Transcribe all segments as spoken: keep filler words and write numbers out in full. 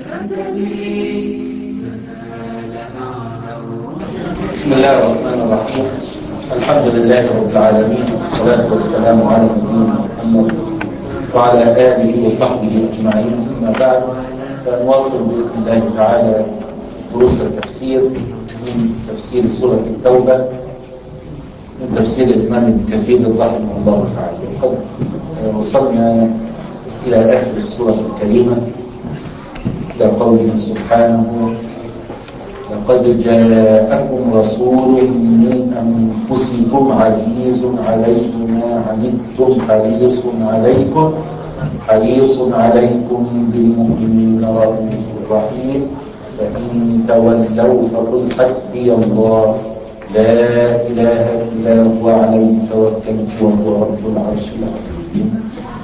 بسم الله الرحمن الرحيم. الحمد لله رب العالمين، والصلاة والسلام على نبينا محمد وعلى آله وصحبه أجمعين. أما بعد، فنواصل بإذن الله تعالى دروس التفسير من تفسير سورة التوبة من تفسير الإمام ابن كثير رحمه الله تعالى. وقد وصلنا إلى آخر السورة الكريمة، إلى قوله سبحانه: لقد جاءكم رسول من أنفسكم عزيز عليه ما عنتم حريص عليكم حريص عليكم بالمؤمنين رؤوف رحيم فإن تولوا فقل حسبي الله لا إله إلا هو عليه توكلت وهو رب العرش العظيم.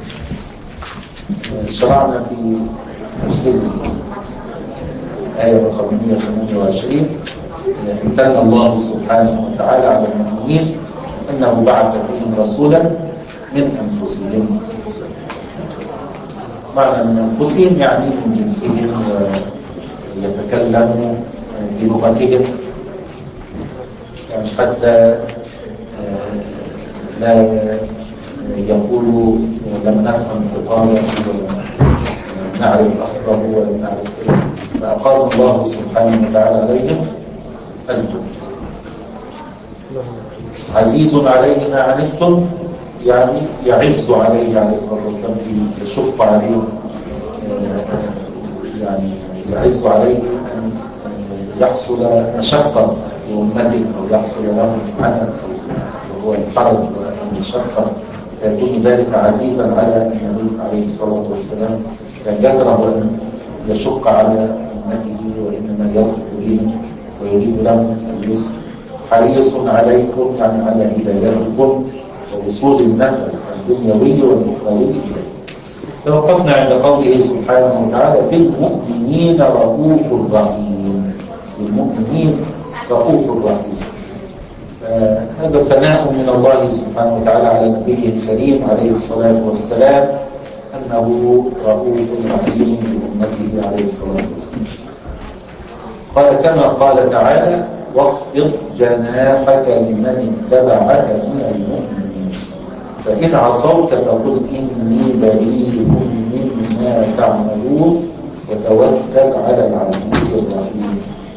شرعنا في تفسير آية رقم مئة وثمانية وعشرين: امتن الله سبحانه وتعالى على المؤمنين أنه بعث فيهم رسولا من أنفسهم. معنى من أنفسهم يعني من جنسهم ويتكلموا بلغتهم، يعني حتى لا يقولوا لم نفهم خطابه ولم نعرف أصله ولم نعرف كلمه، فأقام الله سبحانه وتعالى عليهم الحجة. عزيز عليه ما عنتم يعني يعز عليه عليه الصلاة والسلام، يشق عليه، يعني يعز عليه أن يحصل مشقة لأمته أو يحصل له عنت وهو الحرج والمشقة، فيكون ذلك عزيزا على النبي عليه الصلاة والسلام، كان يكره أن يشق على أمته وإنما يرفق بهم ويريد لهم اليسر. حريص عليكم يعني على هدايتكم ووصول النفع الدنيوي والأخروي إليه. توقفنا عند قوله سبحانه وتعالى: بالمؤمنين رؤوف رحيم. بالمؤمنين رؤوف رحيم. هذا ثناء من الله سبحانه وتعالى على نبيه الكريم عليه الصلاة والسلام أنه رؤوف رحيم بأمته عليه الصلاة والسلام. قال كما قال تعالى: واخفض جناحك لمن اتبعك من المؤمنين فإن عصوك فقل إني بريء مما تعملون وتوكل على العزيز الرحيم.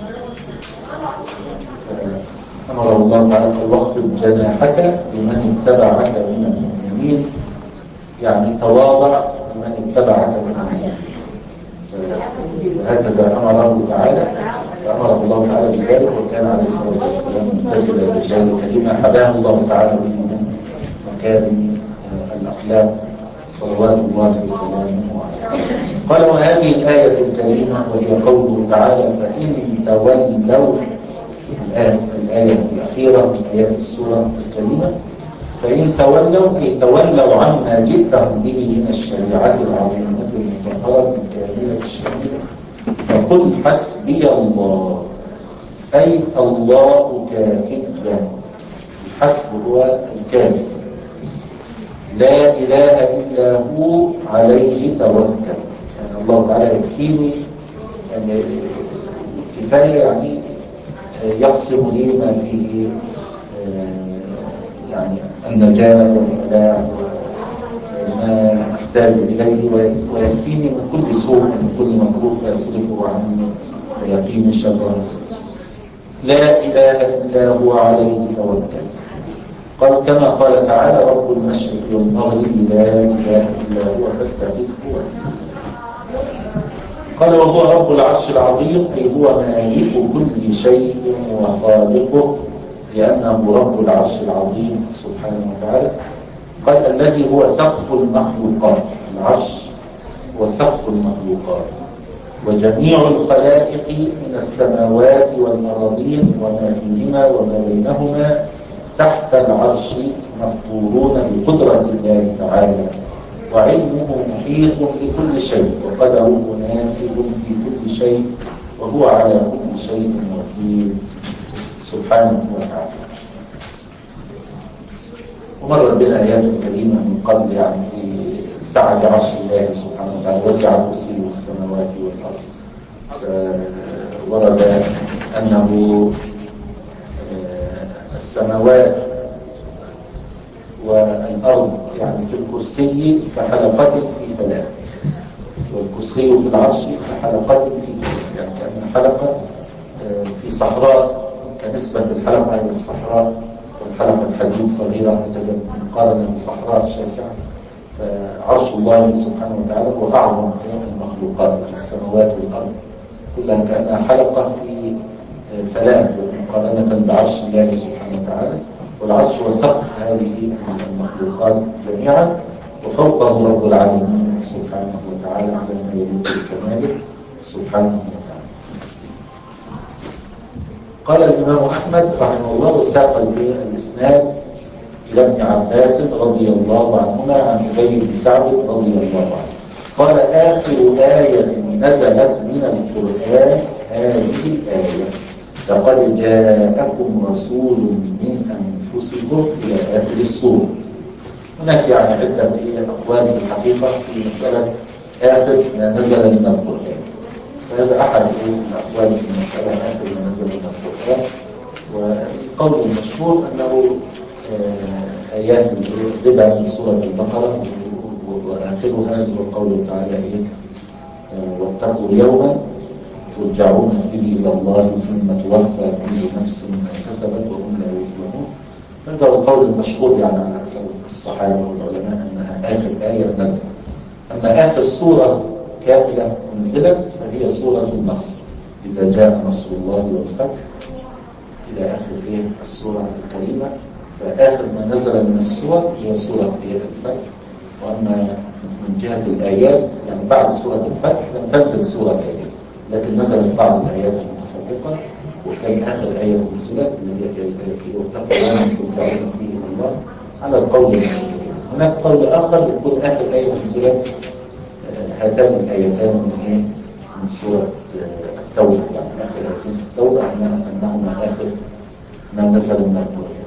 أمر الله تعالى: واخفض جناحك لمن اتبعك من المؤمنين، يعني تواضع لمن اتبعك من المؤمنين. وهكذا أمره تعالى، فأمره الله تعالى بذلك، وكان عليه الصلاة والسلام ممتثلا لذلك لما حباه الله تعالى به من مكارم الأخلاق صلوات الله وسلامه عليه. قال: وهذه الآية الكريمة وهي قوله تعالى: فإن تولوا. الآية الآية الأخيرة من آيات السورة الكريمة: فإن تولوا أي تولوا عما جئتهم به من الشريعة العظيمة المطهرة الكاملة الشاملة فقل حسبي الله، أي الله كافي. الحسب هو الكافي، لا إله إلا هو عليه توكل. يعني الله تعالى يكفيني، يعني كفاية، يعني يقسم لي ما فيه يعني النجاة والفلاح وما أحتاج إليه، ويكفيني من كل سوء ومن كل مكروه فيصرفه عني ويقيني شره. لا إله إلا هو عليه توكل. قال كما قال تعالى: رب المشرق والمغرب لا إله إلا هو فاتخذه وكيلا. قال: وهو رب العرش العظيم أي هو مالك كل شيء وخالقه، لأنه رب العرش العظيم سبحانه وتعالى. قال: الذي هو سقف المخلوقات. العرش هو سقف المخلوقات، وجميع الخلائق من السماوات والأراضين وما فيهما وما بينهما تحت العرش مقبولون بقدرة الله تعالى، وعلمه محيط بكل شيء، وقدره نافذ في كل شيء، وهو على كل شيء وكيل سبحانه وتعالى. ومرت بنا آيات كريمة من قبل، يعني في سعة عرش الله سبحانه وتعالى، وسع كرسيه السماوات والأرض أنه السماوات والأرض يعني في الكرسي كحلقة في فلاة، والكرسي في العرش كحلقة في فلاة، يعني كأن حلقة في صحراء كنسبة الحلقة إلى الصحراء، والحلقة حديد صغيرة مقارنة بصحراء شاسعة. فعرش الله سبحانه وتعالى هو أعظم المخلوقات في السماوات والأرض كلها، كأنها حلقة في فلاة مقارنة بعرش الله سبحانه وتعالى. والعرش هو سقف هذه المخلوقات جميعا، وفوقه رب العالمين سبحانه وتعالى على ما يليق بكماله سبحانه وتعالى. قال الإمام أحمد رحمه الله وساق الإسناد إلى ابن عباس رضي الله عنهما عن أبي بن كعب رضي الله عنه قال: آخر آية نزلت من القرآن هذه الآية: لقد جاءكم رسول من أنفسكم إلى آخر السورة. هناك يعني عدة أقوال في الحقيقة في مسألة آخر ما نزل من القرآن، فهذا أحد الأقوال في مسألة آخر ما نزل من القرآن. والقول المشهور أنه آيات الربا من سورة البقرة، وآخرها هو قوله تعالى إيه: واتقوا يوما ترجعون فيه إلى الله ثم توفى كل نفس ما كسبت وهم لا يظلمون. هذا هو القول المشهور يعني عن أكثر الصحابة والعلماء أنها آخر آية نزلت. أما آخر سورة كاملة نزلت فهي سورة النصر: إذا جاء نصر الله والفتح، إلى آخر إيه السورة الكريمة. فآخر ما نزل من السور هي سورة الفتح. وأما من جهة الآيات يعني بعد سورة الفتح لم تنزل سورة كاملة، لكن نزلت بعض الآيات المتفرقة، وكان آخر آية نزلت اللي هي آية واتقوا يوما ترجعون فيه إلى الله على القول المشهور. هناك قول آخر يقول آخر آية نزلت هاتان الآيتان من من سورة التوبة، يعني آخر آيتين في التوبة أنهما آخر ما نزل من القرآن.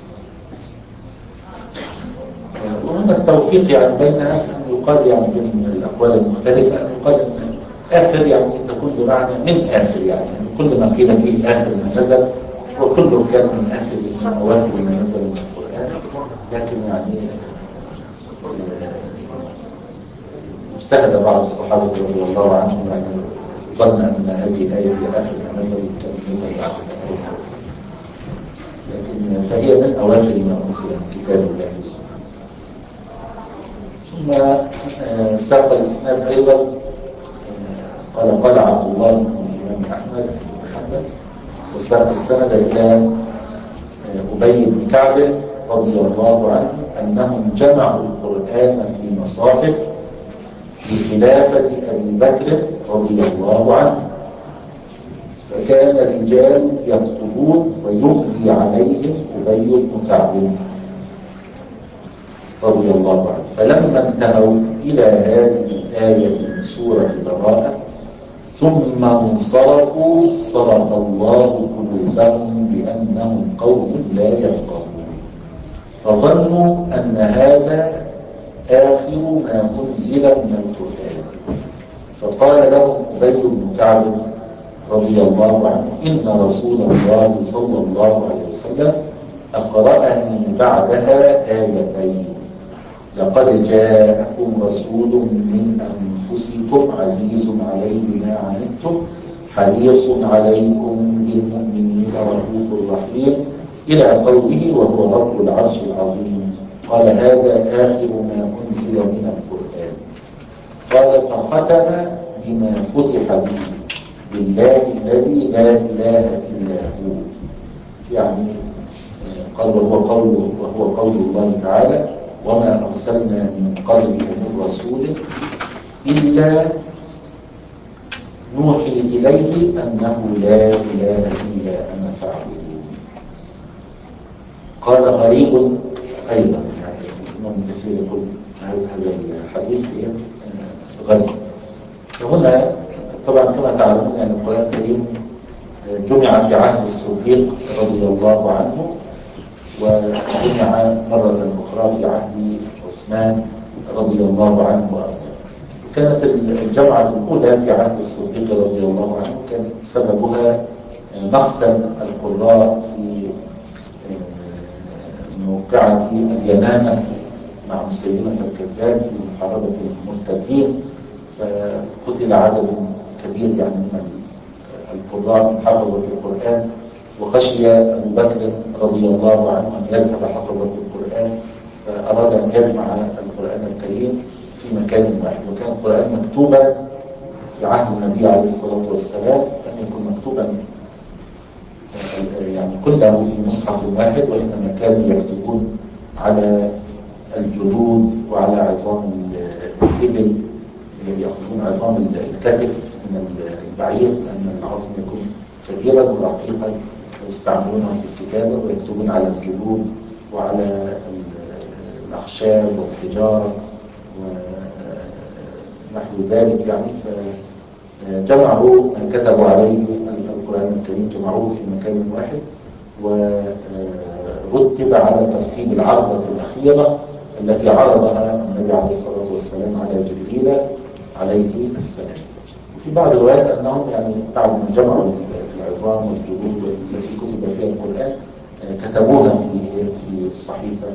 وهنا التوفيق يعني بينها أن يقال يعني بين الأقوال المختلفة أن يقال أن آخر يعني تكون بمعنى من آخر، يعني كل ما قيل فيه آخر ما نزل وكله كان من آخر من أواخر ما نزل من القرآن. لكن يعني اجتهد بعض الصحابة رضي الله عنهم يعني ظن أن هذه الآية هي آخر ما نزل كان نزل بعد الآية، لكن فهي من أواخر ما أنزل من كتاب الله سبحانه. ثم ساق الإسناد أيضا قال قال عبد الله بن الإمام أحمد بن محمد وساق السند إلى أبي بن كعب رضي الله عنه أنهم جمعوا القرآن في مصاحف في خلافة أبي بكر رضي الله عنه، فكان الرجال يكتبون ويملي عليهم أبي بن كعب رضي الله عنه. فلما انتهوا إلى هذه الآية من سورة براءة ثم انصرفوا صرف الله قلوبهم بأنهم قوم لا يفقهون، فظنوا أن هذا آخر ما أنزل من القرآن. فقال لهم أبي بن كعب رضي الله عنه: إن رسول الله صلى الله عليه وسلم أقرأني بعدها آيتين: لقد جاءكم رسول من أنفسكم عزيز عليه ما عنتم حريص عليكم بالمؤمنين رؤوف رحيم، إلى قوله وهو رب العرش العظيم. قال: هذا آخر ما أنزل من القرآن. قال: فختم بما فتح به: بالله الذي لا إله إلا هو. يعني قال وهو قول وهو قول الله تعالى: وما أرسلنا من قبلك من رسول إلا نوحي إليه أنه لا إله إلا أنا فاعبدون. قال غريب أيضا، يعني ابن كثير يقول هذا الحديث غريب. فهنا طبعا كما تعلمون أن القرآن الكريم جمع في عهد الصديق رضي الله عنه، وجمع مرة أخرى في عهد عثمان رضي الله عنه وأرضاه. كانت الجمعة الأولى في عهد الصديق رضي الله عنه كانت سببها مقتل القراء في موقعة اليمامة مع مسيلمة الكذاب في محاربة المرتدين، فقتل عدد كبير يعني من القراء من حفظة القرآن، وخشي أبو بكر رضي الله عنه أن يذهب حفظة القرآن، فأراد أن يجمع القرآن الكريم في مكان واحد. وكان القرآن مكتوبا في عهد النبي عليه الصلاة والسلام، لم يكن مكتوبا يعني كله في مصحف واحد، وإنما كانوا يكتبون على الجلود وعلى عظام الإبل، يأخذون عظام الكتف من البعير لأن العظم يكون كبيرا ورقيقا، ويستعملونه في الكتابة ويكتبون على الجلود وعلى الأخشاب والحجارة ونحو ذلك يعني. فجمعوا كتبوا عليه القرآن الكريم، جمعوه في مكان واحد، ورتب على ترتيب العرضة الأخيرة التي عرضها النبي عليه الصلاة والسلام على جبريل عليه السلام. وفي بعض الروايات أنهم يعني بعد ما جمعوا العظام والجلود التي كتب فيها القرآن كتبوها في في الصحيفة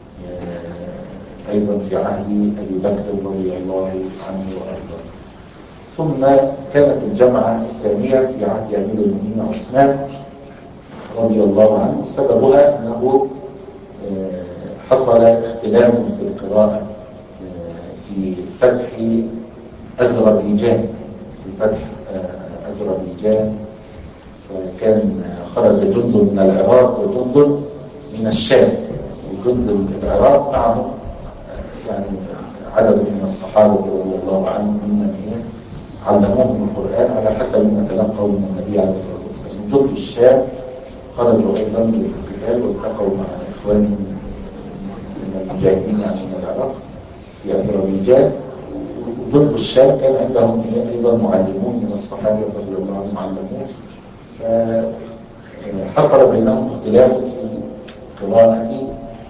أيضا في عهد أبي بكر رضي الله عنه وأرضاه. ثم كانت الجمعة الثانية في عهد أمير المؤمنين عثمان رضي الله عنه، سببها أنه حصل اختلاف في القراءة في فتح أذربيجان في فتح أذربيجان، فكان خرج جند من العراق وجند من الشام، وجند العراق معهم يعني عدد من الصحابة رضي الله عنهم ممن علموهم القرآن على حسب ما تلقوا من النبي عليه الصلاة والسلام. جند الشام خرجوا أيضا للقتال والتقوا مع إخوانهم من المجاهدين يعني من العراق في أذربيجان. وجند الشام كان عندهم أيضا معلمون من الصحابة رضي الله عنهم علموه، فحصل بينهم اختلاف في قراءة،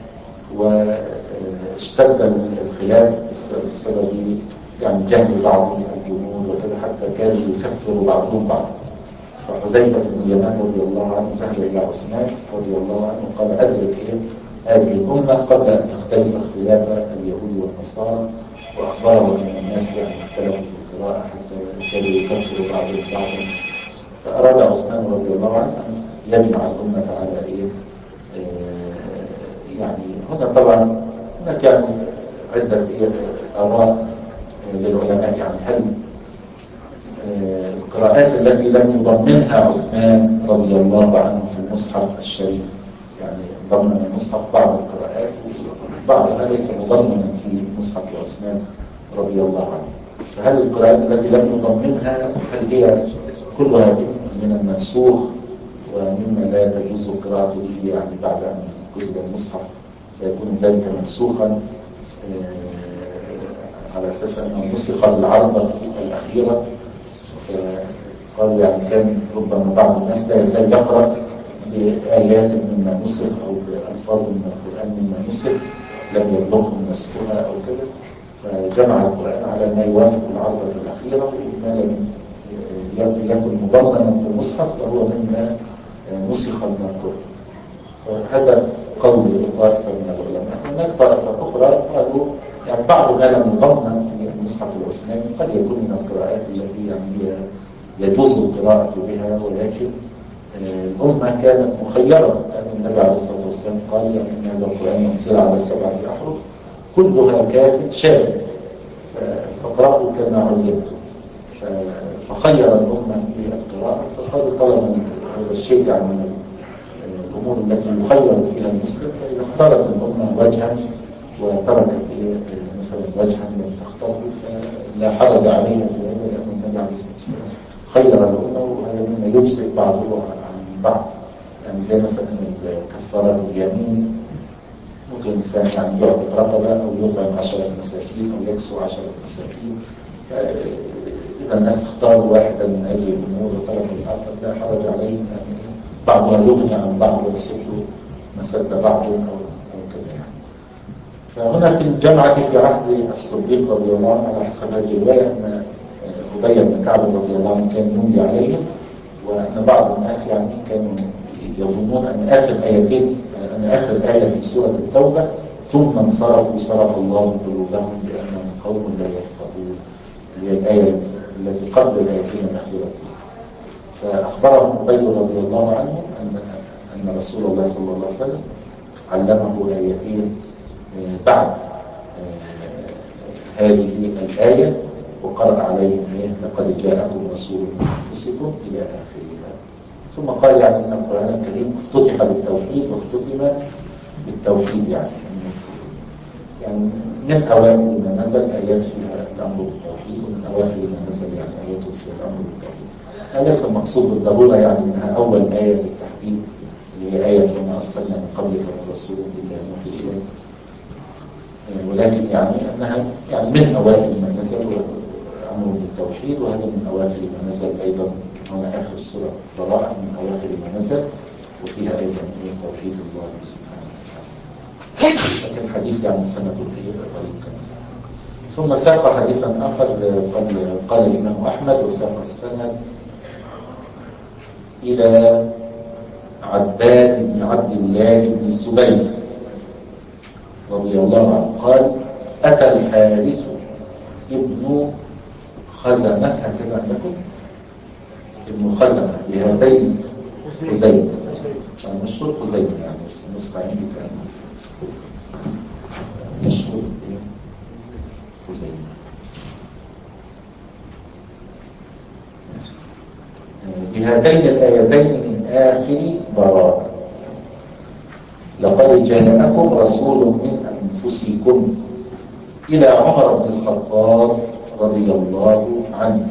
واشتد الخلاف بسبب يعني جهل بعض الجنود وكذا، حتى كانوا يكفروا بعضهم بعض. فحذيفة بن اليمان رضي الله عنه ذهب إلى عثمان رضي الله عنه وقال: أدرك إيه هذه الأمة قبل أن تختلف اختلاف اليهود والنصارى، وأخبرهم أن الناس يعني اختلفوا في القراءة حتى كانوا يكفروا بعضهم بعضا. فأراد عثمان رضي الله عنه أن يجمع الأمة على إيه آه يعني هنا طبعا هناك يعني عدة إيه آراء للعلماء، يعني هل آه القراءات التي لم يضمنها عثمان رضي الله عنه في المصحف الشريف، يعني ضمن المصحف بعض القراءات وبعضها ليس مضمنا في مصحف عثمان رضي الله عنه، فهل القراءات التي لم يضمنها هل هي كلها من المنسوخ ومما لا تجوز القراءة به يعني بعد أن كتب المصحف، فيكون ذلك منسوخا آه على أساس أنه نسخ العرضة الأخيرة؟ فقالوا يعني كان ربما بعض الناس لا يزال يقرأ بآيات مما نسخ أو بألفاظ من القرآن مما نسخ لم يبلغهم نسخها أو كذا، فجمع القرآن على ما يوافق العرضة الأخيرة، وما لم يكن مضمنا في المصحف فهو مما نسخ المذكور. فهذا قول طائفة من العلماء. هناك طائفة أخرى قالوا يعني بعض ما لم يضمن في المصحف العثماني قد يكون من القراءات التي يعني يجوز القراءة بها، ولكن الأمة كانت مخيرة، لأن النبي عليه الصلاة والسلام قال يعني إن هذا القرآن ينزل على سبعة أحرف كلها كاف شاذ فاقرأوا كما علمتم. فخير الأمة في القراءة، فقالوا طالما هذا الشيء يعني من الأمور التي يخير فيها المسلم، فإذا اختارت الأمة وجها وتركت مثلا وجها لم تختاره فلا حرج عليها في هذا، لأن النبي عليه الصلاة والسلام خير الأمة، وهذا مما يجزئ بعضه عن بعض. يعني زي مثلا كفارات اليمين، ممكن الإنسان يعني يعطي رقبة أو يطعم عشرة مساكين أو يكسو عشرة مساكين، إذا الناس اختاروا واحدا من هذه الأمور وتركوا الآخر لا حرج عليهم، يعني بعضها يغني عن بعض ويسد مسد بعض أو كذا يعني. فهنا في الجامعة في عهد الصديق رضي الله عنه على حسب هذه الرواية أن أبي بن كعب رضي الله عنه كان يملي عليهم، وأن بعض الناس يعني كانوا يظنون أن آخر آيتين أن آخر آية في سورة التوبة ثم انصرفوا صرف الله قلوبهم بأنهم قوم لا يفقهون، هي الآية التي قبل الآيتين الأخيرتين. فأخبرهم أبي رضي الله عنه أن أن رسول الله صلى الله عليه وسلم علمه آيتين بعد هذه الآية وقرأ عليهم لقد جاءكم رسول من أنفسكم إلى آخرها. ثم قال يعني أن القرآن الكريم افتتح بالتوحيد واختتم بالتوحيد، يعني يعني من أوائل ما نزل آيات فيها الأمر بالتوحيد، ومن أواخر ما نزل يعني آيات فيها الأمر بالتوحيد. هذا ليس المقصود بالضرورة يعني أنها أول آية بالتحديد اللي هي آية وما أرسلنا من قبلك من رسول إلا نوحي إليه، ولكن يعني أنها يعني من أوائل ما نزل أمر بالتوحيد، وهذا من أواخر ما نزل أيضا. هنا آخر سورة براءة من أواخر ما نزل، وفيها أيضا من توحيد الله سبحانه وتعالى. لكن الحديث يعني سنة الخير طريقا. ثم ساق حديثا آخر قال, قال الإمام أحمد وساق السند إلى عباد بن عبد الله بن الزبير رضي الله عنه قال: أتى الحارث ابن خزمة، هكذا عندكم ابن خزمة بهذين خزيمة، مشهور خزيمة يعني نسخة عندي كان مشهور خزيمة بهاتين الآيتين من آخر براءة: لقد جاءكم رسول من أنفسكم، إلى عمر بن الخطاب رضي الله عنه.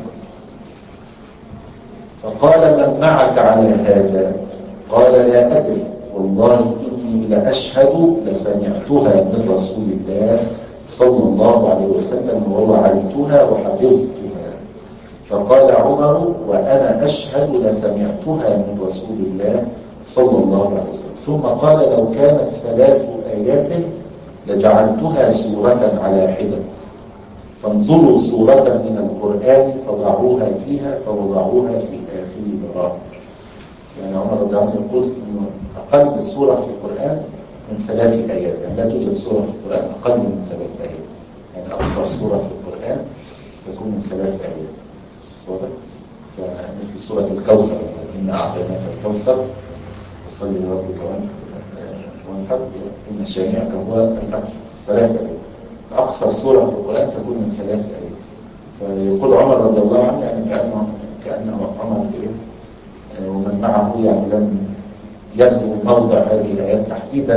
فقال: من معك على هذا؟ قال: لا أدري، والله إني لأشهد لسمعتها من رسول الله صلى الله عليه وسلم ووعيتها وحفظتها. فقال عمر: وأنا أشهد لسمعتها من رسول الله صلى الله عليه وسلم. ثم قال: لو كانت ثلاث آيات لجعلتها سورة على حدة، فانظروا سورة من القرآن فضعوها فيها فوضعوها في آخر براءة. يعني عمر رضي الله عنه يقول إنه أقل سورة في القرآن من ثلاث آيات، يعني لا توجد سورة في القرآن أقل من ثلاث آيات، يعني أقصر سورة في القرآن تكون من ثلاث آيات. واضح؟ فمثل سورة الكوثر مثلا: إنا أعطيناك الكوثر فصل لربك وانحر إن شانئك هو الأبتر، ثلاث آيات. أقصر سورة في القرآن تكون من ثلاث آيات. فيقول عمر رضي الله عنه يعني كأنه كأنه عمر إيه ومن معه يعني لم يدعو موضع هذه الآيات تحديدا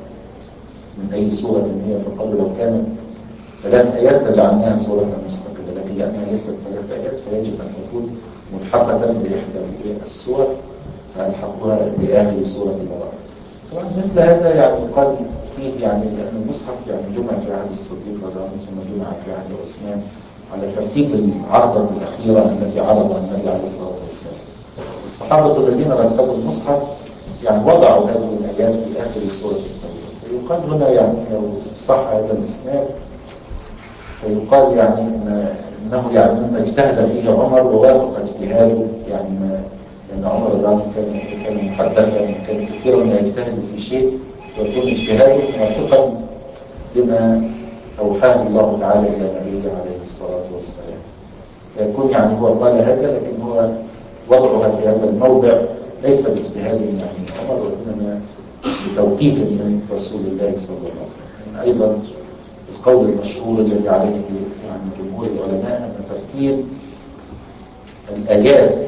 من أي سورة هي، فقالوا لو كانت ثلاث آيات لجعلناها سورة مستقلة، لكن لأنها ليست ثلاث آيات فيجب أن تكون ملحقة بإحدى السور، فألحقها بآخر سورة البراءة. طبعا مثل هذا يعني يقال فيه يعني لأن المصحف يعني جمع في عهد الصديق رضي الله عنه ثم جمع في عهد عثمان على ترتيب العرضة الأخيرة التي عرضها النبي عليه الصلاة والسلام. الصحابة الذين رتبوا المصحف يعني وضعوا هذه الآيات في آخر سورة التوبة. فيقال هنا يعني لو صح هذا الإسناد فيقال يعني إن إنه يعني مما اجتهد فيه عمر ووافق اجتهاده، يعني ما لأن عمر رضي الله عنه كان كان محدثا، كان كثيرا ما يجتهد في شيء ويكون اجتهاده موافقا لما أوحاه الله تعالى إلى نبيه عليه الصلاة والسلام، فيكون يعني هو قال هذا لكن هو وضعها في هذا الموضع ليس باجتهاد من عمر وإنما بتوقيت من رسول الله صلى الله عليه وسلم. أيضا القول المشهور الذي عليه يعني جمهور العلماء أن ترتيب الآيات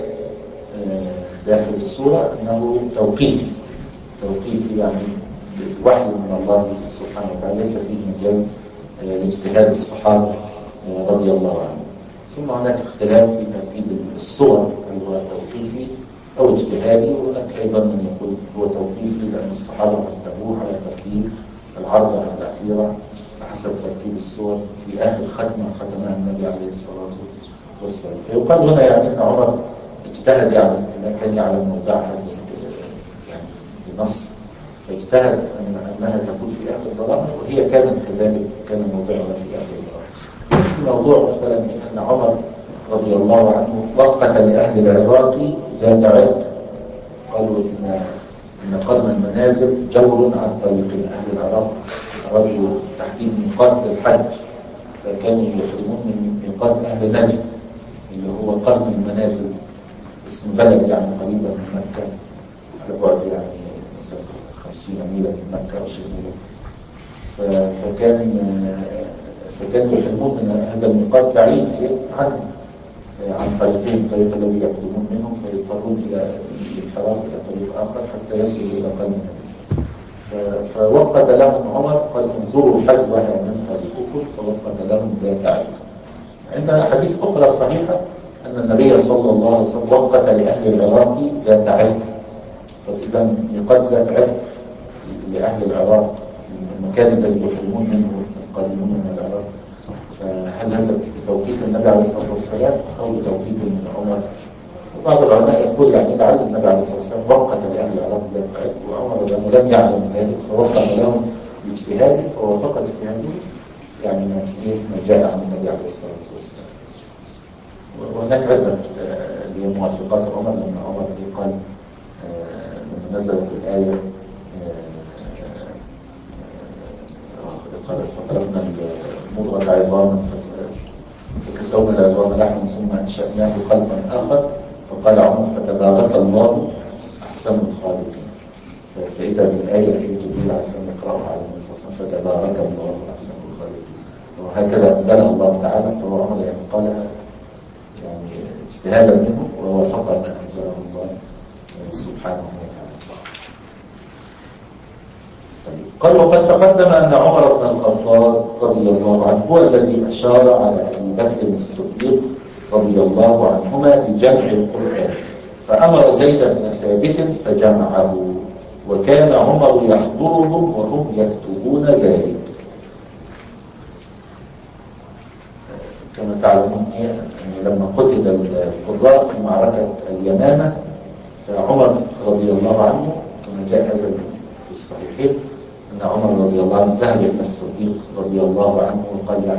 داخل السورة أنه توقيفي توقيفي يعني وحي من الله سبحانه وتعالى، ليس فيه مجال لاجتهاد الصحابة رضي الله عنهم. ثم هناك اختلاف في ترتيب السور، هل هو توقيفي أو اجتهادي، وهناك أيضا من يقول هو توقيفي لأن الصحابة رتبوه على ترتيب العرضة الأخيرة حسب ترتيب السور في آخر ختمة ختمها النبي عليه الصلاة والسلام. فيقال هنا يعني أن عمر اجتهد يعني ما كان يعلم موضعها يعني بنص، فاجتهد أن أنها تكون في آخر براءة، وهي كانت كذلك كان موضعها في آخر براءة. في موضوع مثلا أن عمر رضي الله عنه وقت لأهل العراق ذات عرق. قالوا إن إن قرن المنازل جور عن طريق أهل العراق، أرادوا تحديد ميقات للحج، فكانوا يحرمون من ميقات أهل نجد اللي هو قرن المنازل، اسم بلد يعني قريبة من مكة على بعد يعني مثلا خمسين ميلا من مكة أو شيء ميلا. فكان فكانوا يحرمون من هذا الميقات بعيد عنه عن طريقهم، الطريق الذي يقدمون منه، فيضطرون إلى الانحراف إلى طريق آخر حتى يصلوا إلى قرن المنازل. فوقت لهم عمر، قال انظروا حزبها من طريقكم، فوقت لهم ذات عرق. عند حديث أخرى صحيحة أن النبي صلى الله عليه وسلم وقت لأهل العراق ذات عرق. فإذا ميقات ذات عرق لأهل العراق، المكان الذي يحرمون منه القادمون من العراق، فهل هذا بتوقيت النبي عليه الصلاة والسلام أو بتوقيت من عمر؟ وبعض العلماء يقول يعني لعل النبي عليه الصلاة والسلام وقت لأهل العراق ذات عرق، وعمر لأنه لم يعلم ذلك فوقت لهم باجتهاده، فوافق اجتهاده يعني ما جاء عن النبي عليه الصلاة والسلام. وهناك عدة لموافقات عمر، لما عمر قال لما نزلت الآية قال فقرفنا المضغة عظاما فكسونا العظام لحما ثم أنشأناه خلقا آخر، فقال عمر فتبارك الله أحسن الخالقين. فإذا بالآية التي تدل على السلام يقرأها على النبي صلى الله عليه وسلم فتبارك الله أحسن الخالقين، وهكذا أنزلها الله تعالى. فهو عمر يعني قالها يعني اجتهادا منه ووافق ما أنزله الله سبحانه وتعالى. قال وقد تقدم أن عمر بن الخطاب رضي الله عنه هو الذي أشار على أبي بكر الصديق رضي الله عنهما بجمع القرآن، فأمر زيد بن ثابت فجمعه، وكان عمر يحضرهم وهم يكتبون ذلك. كما تعلمون أن لما قتل القراء في معركة اليمامة، فعمر رضي الله عنه كما جاء هذا في الصحيحين أن عمر رضي الله عنه ذهب إلى الصديق رضي الله عنه وقال يعني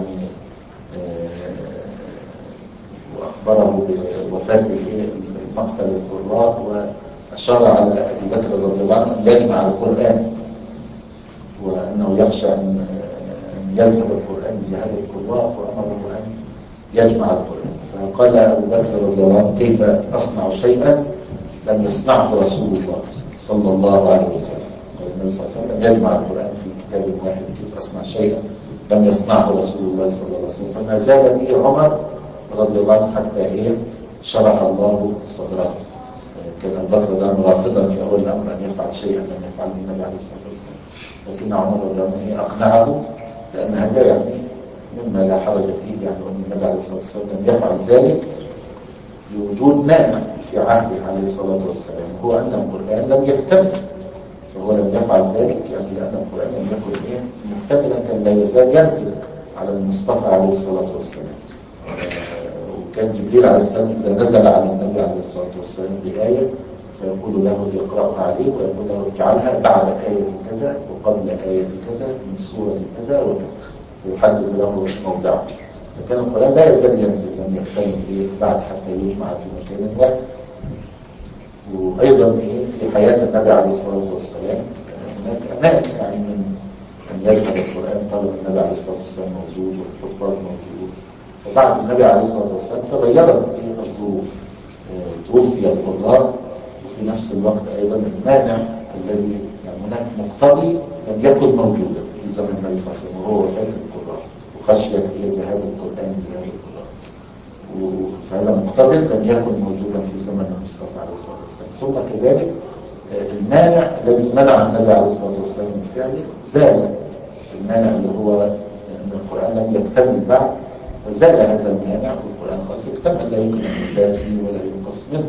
وأخبره بوفاة مقتل القراء، وأشار على أبي بكر رضي الله عنه أن يجمع القرآن، وأنه يخشى أن يذهب القرآن بذهاب القراء، وأمره أن يجمع القرآن. فقال أبو بكر رضي الله عنه كيف أصنع شيئا لم يصنعه رسول الله صلى الله عليه وسلم؟ النبي صلى الله عليه وسلم يجمع القرآن في كتاب واحد، كيف أصنع شيئا لم يصنعه رسول الله صلى الله عليه وسلم؟ فما زال به عمر رضي الله عنه حتى إيه شرح الله صدره. كان أبو بكر رضي الله عنه رافضا في أول الأمر أن يفعل شيئا لم يفعله النبي عليه الصلاة والسلام، لكن عمر رضي الله عنه أقنعه، لأن هذا يعني مما لا حرج فيه، يعني أن النبي عليه الصلاة والسلام لم يفعل ذلك لوجود مانع في عهده عليه الصلاة والسلام، هو أن القرآن لم يكتمل، فهو لم يفعل ذلك يعني لأن القرآن لم يكن إيه مكتملا، كان لا يزال ينزل على المصطفى عليه الصلاة والسلام. وكان جبريل عليه السلام إذا نزل على النبي عليه الصلاة والسلام بآية فيقول له يقرأها عليه ويقول له اجعلها بعد آية كذا وقبل آية كذا من سورة كذا وكذا، فيحدد له موضعه. فكان القرآن لا يزال ينزل لم يكتمل بعد حتى يجمع في مكان واحد. وأيضا في حياة النبي عليه الصلاة والسلام هناك أمان يعني من أن يذهب القرآن، طالب النبي عليه الصلاة والسلام موجود والحفاظ موجود. فبعد النبي عليه الصلاة والسلام تغيرت الظروف، توفي القراء، وفي نفس الوقت أيضا المانع الذي يعني هناك مقتضي لم يكن موجودا في زمن النبي صلى الله عليه وسلم وهو وفاة القراء وخشية إلى ذهاب القرآن بذهاب القراء، فهذا مقتضي لم يكن موجودا في زمن المصطفى عليه الصلاة والسلام. ثم كذلك المانع الذي منع النبي عليه الصلاة والسلام من فعله زال، المانع اللي هو أن القرآن لم يكتمل بعد، فزال هذا المانع والقرآن خاص اكتمل، لا يمكن أن يزال فيه ولا ينقص منه.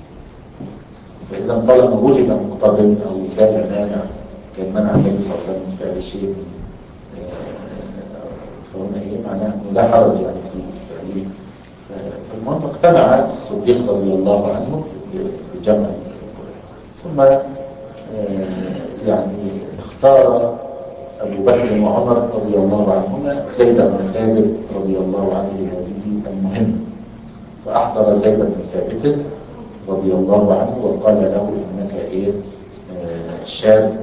فإذا طالما وجد مقتضي أو زال مانع كان منع النبي صلى الله عليه وسلم من فعل شيء، فهنا إيه معناه أنه لا حرج يعني في فعله. فالمهم اقتنع الصديق رضي الله عنه بجمع القرآن. ثم يعني اختار أبو بكر وعمر رضي الله عنهما زيد بن ثابت رضي الله عنه لهذه المهمة، فأحضر زيد بن ثابت رضي الله عنه وقال له إنك إيه شاب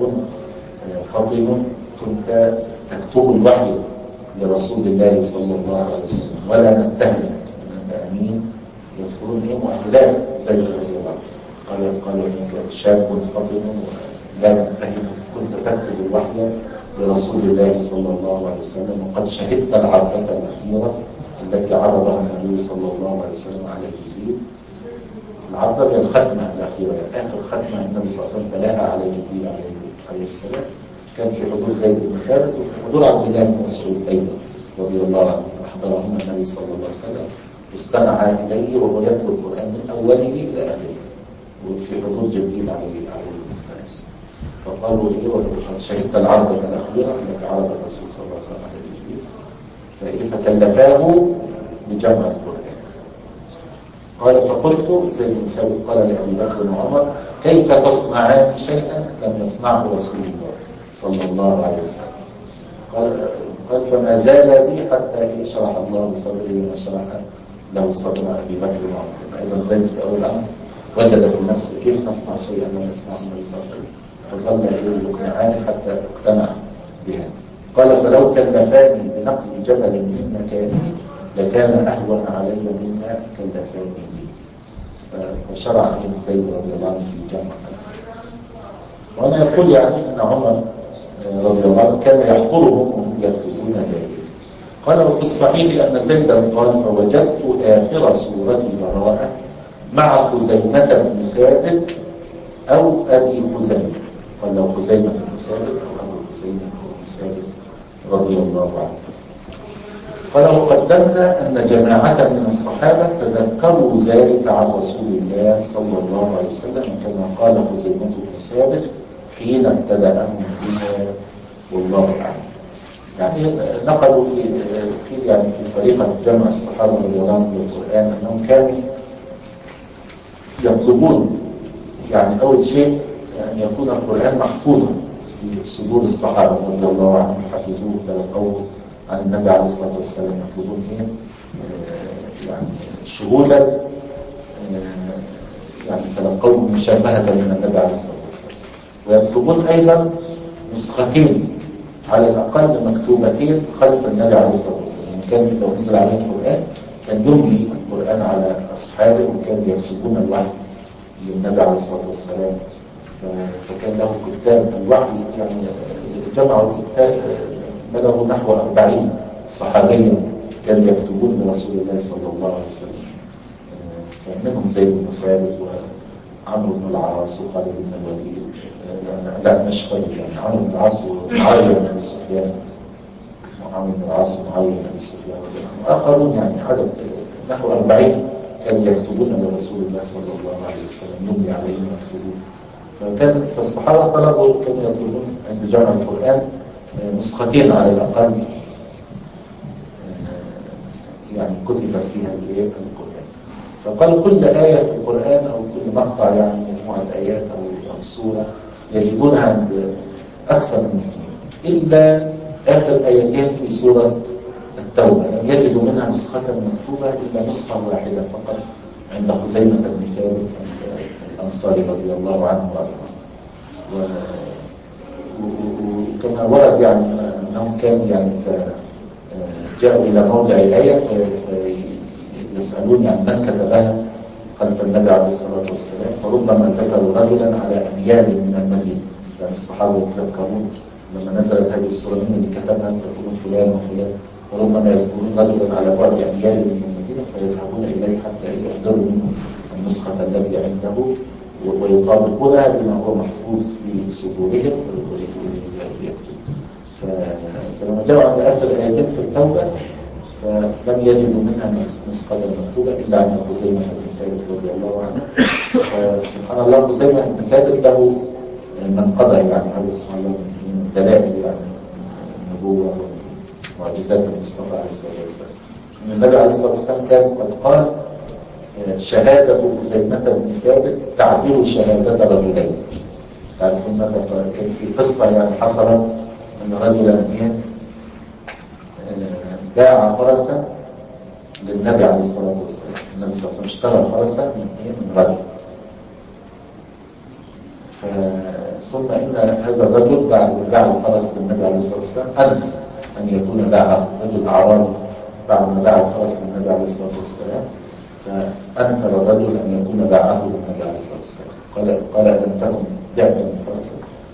فطن كنت تكتب الوحي لرسول الله صلى الله عليه وسلم ولا نتهمك أنت أمين. يذكرون إيه مؤهلات زي رضي الله قال قالوا إنك شاب فطن لا نتهمك كنت تكتب الوحي لرسول الله صلى الله عليه وسلم وقد شهدت العرضة الأخيرة التي عرضها النبي صلى الله عليه وسلم على جبريل. العرضة هي الختمة الأخيرة يعني آخر ختمة النبي صلى الله عليه وسلم تلاها على جبريل عليه السلام كان في حضور زيد بن ثابت وفي حضور عبد الله بن مسعود أيضا رضي الله عنه أحضرهما النبي صلى الله عليه وسلم واستمع إليه وهو يتلو القرآن من أوله إلى آخره وفي حضور جبريل عليه عليه السلام. فقالوا إيه وقد شهدت العرضة الأخيرة التي عرض الرسول صلى الله عليه وسلم على جبريل فإيه فكلفاه بجمع القرآن. قال فقلت زي بن ثابت قال لأبي بكر وعمر كيف تصنعان شيئا لم يصنعه رسول الله صلى الله عليه وسلم. قال قال فما زال بي حتى شرح الله صدري وما شرح له صدر أبي بكر وعمر. أيضا زيد في أول الأمر وجد في نفسه كيف نصنع شيئا لم يصنعه النبي صلى الله عليه وسلم فظل إيه يقنعان حتى اقتنع بهذا. قال فلو كلفاني بنقل جبل من مكانه لكان أهون علي مما كلفاني به. فشرع ابن زيد رضي الله عنه في الجامعة. وأنا يقول يعني أن عمر رضي الله عنه كان يحضرهم وهم يكتبون ذلك. قال وفي الصحيح أن زيدا قال فوجدت آخر سورة براءة مع خزيمة بن ثابت أو أبي خزيمة. قال لو خزيمة بن ثابت أو أبو خزيمة بن ثابت رضي الله عنه. قال وقدمنا أن جماعة من الصحابة تذكروا ذلك عن رسول الله صلى الله عليه وسلم كما قال خزيمة بن ثابت حين ابتدأهم بها والله أعلم. يعني نقلوا في في يعني في طريقة جمع الصحابة رضي الله عنهم للقرآن أنهم كانوا يطلبون يعني أول شيء أن يكون القرآن محفوظا في صدور الصحابة رضي الله عنهم حفظوه تلقوه عن النبي عليه الصلاة والسلام يطلبون إيه يعني شهودا يعني تلقوه مشابهة من النبي عليه الصلاة والسلام. ويطلبون أيضا نسختين على الأقل مكتوبتين خلف النبي عليه الصلاة والسلام. كان لو نزل عليه القرآن كان يملي القرآن على أصحابه وكانوا يكتبون الوحي للنبي عليه الصلاة والسلام. فكان له كتاب الوحي يعني جمعوا الكتاب بلغوا نحو أربعين صحابيا كانوا يكتبون لرسول الله صلى الله عليه وسلم. فمنهم زيد بن ثابت وعمرو بن العاص وخالد بن الوليد لا مش خالد يعني عمرو بن العاص ومعاوية بن أبي سفيان وعمرو بن العاص ومعاوية بن أبي سفيان وآخرون يعني عدد نحو أربعين كانوا يكتبون لرسول الله صلى الله عليه وسلم يملي عليهم يكتبون. فكان فالصحابة طلبوا كانوا يطلبون عند جمع القرآن نسختين على الأقل يعني كتب فيها القرآن. فقال كل آية في القرآن أو كل مقطع يعني مجموعة آيات أو سورة يجدونها عند أكثر المسلمين إلا آخر آيتين في سورة التوبة لم يجدوا منها نسخة مكتوبة إلا نسخة واحدة فقط عند خزيمة بن ثابت الأنصاري رضي الله عنه وأرضاه. وكما ورد يعني أنهم كانوا يعني جاءوا إلى موضع آية فيسألون عن من كتبها خلف النبي عليه الصلاة والسلام فربما ذكروا رجلا على أميال من المدينة. يعني الصحابة يتذكرون لما نزلت هذه السورة من اللي كتبها فيقولون فلان وفلان فربما يذكرون رجلا على بعد أميال من المدينة فيذهبون إليه حتى يحضروا منه النسخة التي عنده ويطابقونها بما هو محفوظ في صدورهم فلما جاءوا عند آخر آيتين في التوبة فلم يجدوا منها نسخة مكتوبة إلا عند خزيمة بن ثابت رضي الله عنه. سبحان الله خزيمة بن ثابت له من قضى يعني هذا سبحان الله من دلائل يعني النبوة ومعجزات المصطفى عليه الصلاة والسلام. النبي عليه الصلاة والسلام كان قد قال شهادة خزيمة بن ثابت تعدل شهادة رجلين. تعرفون ماذا كان في قصة يعني حصلت أن رجلا باع فرسا للنبي عليه الصلاة والسلام. النبي صلى الله عليه وسلم اشترى فرسا من من رجل ثم إن هذا الرجل بعد باع الفرس للنبي عليه الصلاة والسلام أنكر أن يكون باعه، رجل أعرابي بعد ما باع الفرس للنبي عليه الصلاة والسلام، فأنكر الرجل أن يكون باعه للنبي عليه الصلاة والسلام. قال قال ألم تكن بعت من فرسك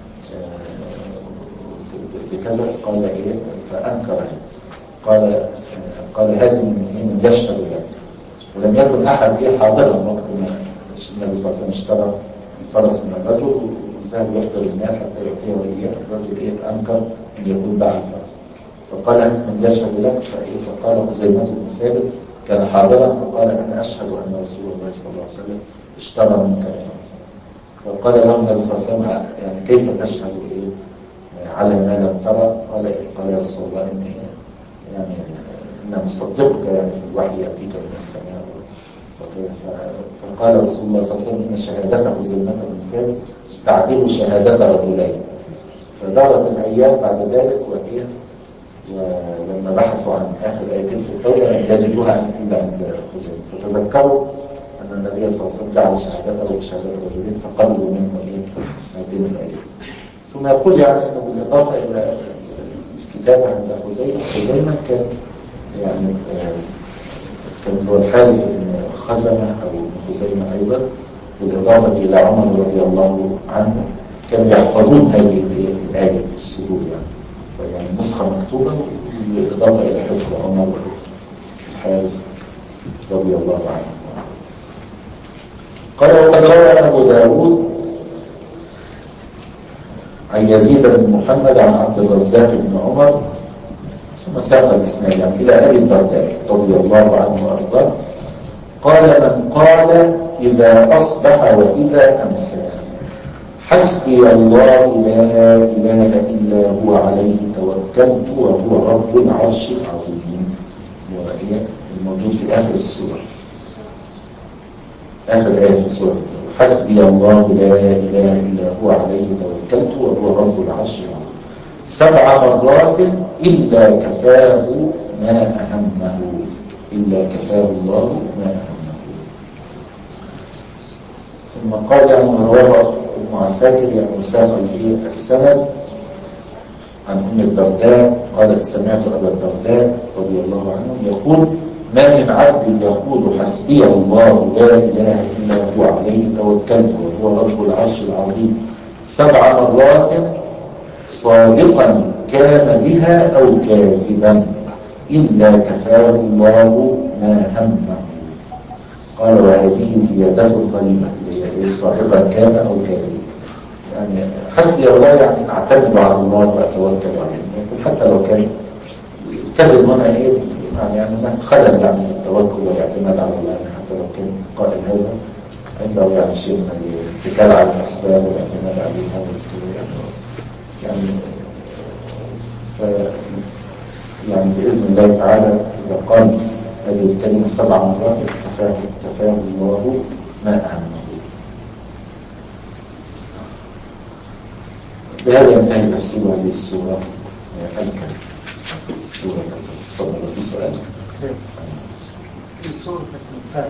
بكذا؟ قال إيه؟ فأنكر. قال قال هذه من يشهد لك. ولم يكن أحد إيه حاضرا وقت ما النبي صلى الله عليه وسلم اشترى الفرس من الرجل وذهب يحضر المال حتى يعطيه إياه. الرجل إيه أنكر أن يكون باع الفرس. فقال هل من يشهد لك؟ فقال خزيمة بن ثابت كان حاضرا، فقال أنا أشهد أن رسول الله صلى الله عليه وسلم اشترى منك الفرس. فقال له النبي صلى الله عليه وسلم يعني كيف تشهد إيه على ما لم ترى؟ قال قال يا رسول الله إني يعني إن مصدقك يعني في الوحي يأتيك من السماء وكذا. فقال رسول الله صلى الله عليه وسلم إن شهادته خزيمة بن ثابت تعدل شهادة رجلين. فدارت الأيام بعد ذلك وإيه ولما بحثوا عن آخر آيتين في التوبة لم يجدوها إلا عند خزيمة، فتذكروا أن النبي صلى الله عليه وسلم جعل شهادته وشهادة رجلين فقبلوا منه إيه هذين الآيات. ثم يقول يعني أنه بالإضافة إلى الكتابة عند خزيمة خزيمة كان يعني كان هو الحارث بن خزمة أو ابن خزيمة أيضا، بالإضافة إلى عمر رضي الله عنه كانوا يحفظون هذه الآية في الصدور يعني. فيعني نسخة مكتوبة بالإضافة إلى حفظ عمر وحفظ الحارث رضي الله عنه. قال وقد روى أبو داود عن يزيد بن محمد عن عبد الرزاق بن عمر ثم ساق الإسناد يعني إلى أبي الدرداء رضي الله عنه وأرضاه قال من قال إذا أصبح وإذا أمسى حسبي الله لا إله إلا هو عليه توكلت وهو رب العرش العظيم، وهي الموجود في آخر السورة، آخر آية في سورة حسبي الله لا إله إلا هو عليه توكلت وهو رب العرش العظيم سبع مرات إلا كفاه ما أهمه، إلا كفاه الله ما أهمه. ثم قال عن رواه ابن عساكر يعني ساق السند عن أم الدرداء قالت سمعت أبا الدرداء رضي الله عنه يقول ما من عبد يقول حسبي الله لا إله إلا هو عليه توكلت وهو رب العرش العظيم سبع مرات صادقا كان بها أو كاذبا إلا كفاه الله ما همه. قال وهذه زيادة غريبة صادقا كان أو كاذبا، يعني حسبي الله يعني أعتمد على الله وأتوكل عليه، حتى لو كان كذب هنا إيه يعني هناك خلل يعني في التوكل والاعتماد على الله، يعني حتى لو كان قائل هذا عنده يعني شيء من الاتكال على الأسباب والاعتماد عليها يعني يعني ف يعني بإذن الله تعالى إذا قال هذه الكلمة سبع مرات كفاه كفاه الله ما أهمه. بهذا ينتهي تفسير هذه السورة الكريمة. السورة تفضل في سؤال في سورة الأنفال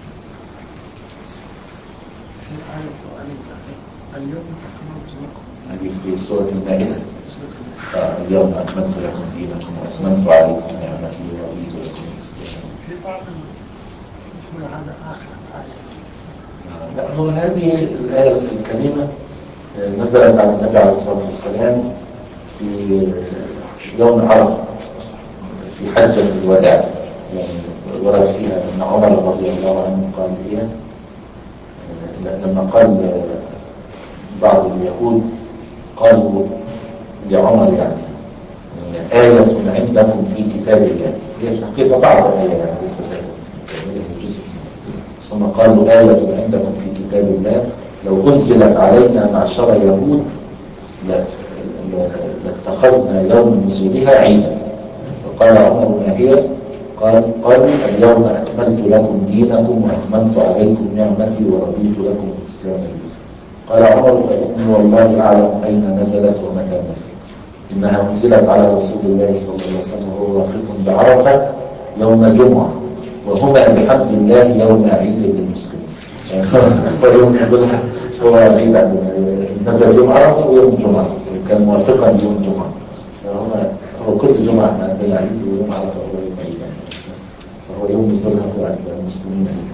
في آية اليوم أكملت لكم، هذه في سورة المائدة اليوم أكملت لكم دينكم وأتممت عليكم نعمتي ورضيت لكم الإسلام. في بعض يقول هذا آخر آية. لا هو هذه الآية الكريمة نزلت على النبي عليه الصلاة والسلام في يوم عرفة في حجة الوداع، يعني ورد فيها أن عمر رضي الله عنه قال إيه لما قال بعض اليهود قالوا لعمر يعني آية عندكم في كتاب الله، هي في الحقيقة بعض آية يعني ليس جزء، ثم قالوا آية عندكم في كتاب الله لو أنزلت علينا معشر يهود لاتخذنا يوم نزولها عيدا. فقال عمر ما هي؟ قال قالوا اليوم أكملت لكم دينكم وأتممت عليكم نعمتي ورضيت لكم الإسلام دينا. قال عمر فإني والله أعلم أين نزلت ومتى نزلت، إنها نزلت على رسول الله صلى الله عليه وسلم وهو واقف بعرفة يوم جمعة وهما بحمد الله يوم عيد للمسلمين. يعني هو يوم نزلها هو عيد عندنا نزل يوم عرفة ويوم الجمعة، وكان موافقا ليوم الجمعة. فهو هو كل جمعة احنا عندنا عيد، ويوم عرفة هو يوم عيد يعني. فهو يوم نزولها عند المسلمين عيد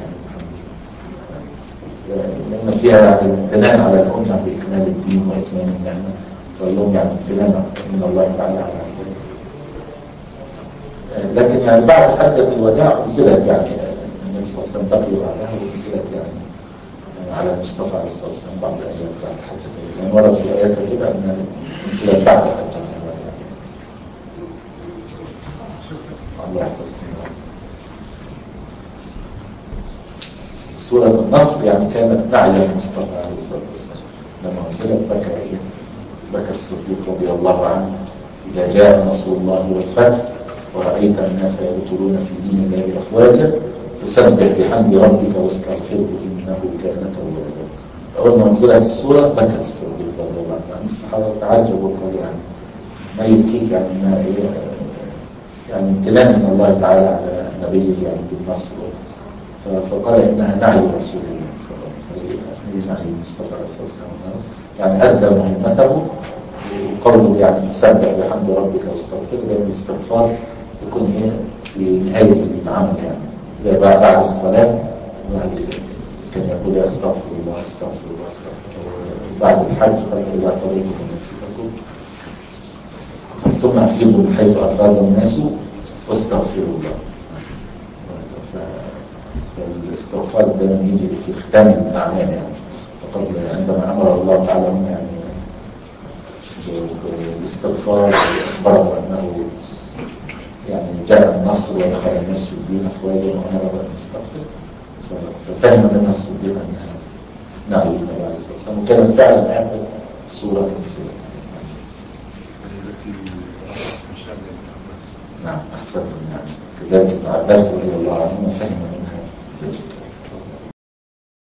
يعني، لأن فيها يعني امتنان على الأمة بإكمال الدين وإتمام النعمة، فقال لهم يعني امتنان من الله تعالى على ذلك. لكن يعني بعد حجة الوداع أنزلت يعني النبي صلى الله عليه وسلم بقي بعدها، وأنزلت يعني على المصطفى عليه الصلاة والسلام بعض الآيات بعد حجة الوداع. يعني ورد في الآيات كده أنها أنزلت بعد حجة الوداع. الله يحفظكم. سورة النصر يعني كانت نعيا المصطفى عليه الصلاة والسلام لما أنزلت بكى إيه؟ بكى الصديق رضي الله عنه إذا جاء نصر الله والفتح ورأيت الناس يدخلون في دين الله أفواجا فسبح بحمد ربك واستغفره إنه كان توابا. أول ما أنزلت السورة بكى الصديق رضي الله عنه. الصحابة تعجبوا وقالوا يعني ما يبكيك يعني ما إيه يعني امتنان من الله تعالى على نبيه يعني بالنصر. فقال إنها نعي رسول الله صلى الله عليه وسلم، نعي المصطفى عليه الصلاة والسلام، يعني أدى مهمته. وقوله يعني فسبح بحمد ربك واستغفره، لأن الاستغفار يكون إيه في نهاية العمل يعني بعد الصلاة كان يقول أستغفر الله أستغفر الله أستغفر الله. بعد الحج قال إذا اعتريت من نفسكم ثم أفيضوا من حيث أفاض الناس واستغفروا الله. فالاستغفار ده يجي في ختام الأعمال يعني. فقد عندما أمر الله تعالى يعني بالاستغفار أخبره أنه يعني جاء النصر ودخل الناس في الدين أفواجا وأمره أن يستغفر. ففهم منها الصديق أنها نعي النبي عليه الصلاة والسلام، وكانت فعلا آخر سورة نزلت. نعم أحسنتم. يعني كذلك ابن عباس رضي الله عنه فهم منها ذلك.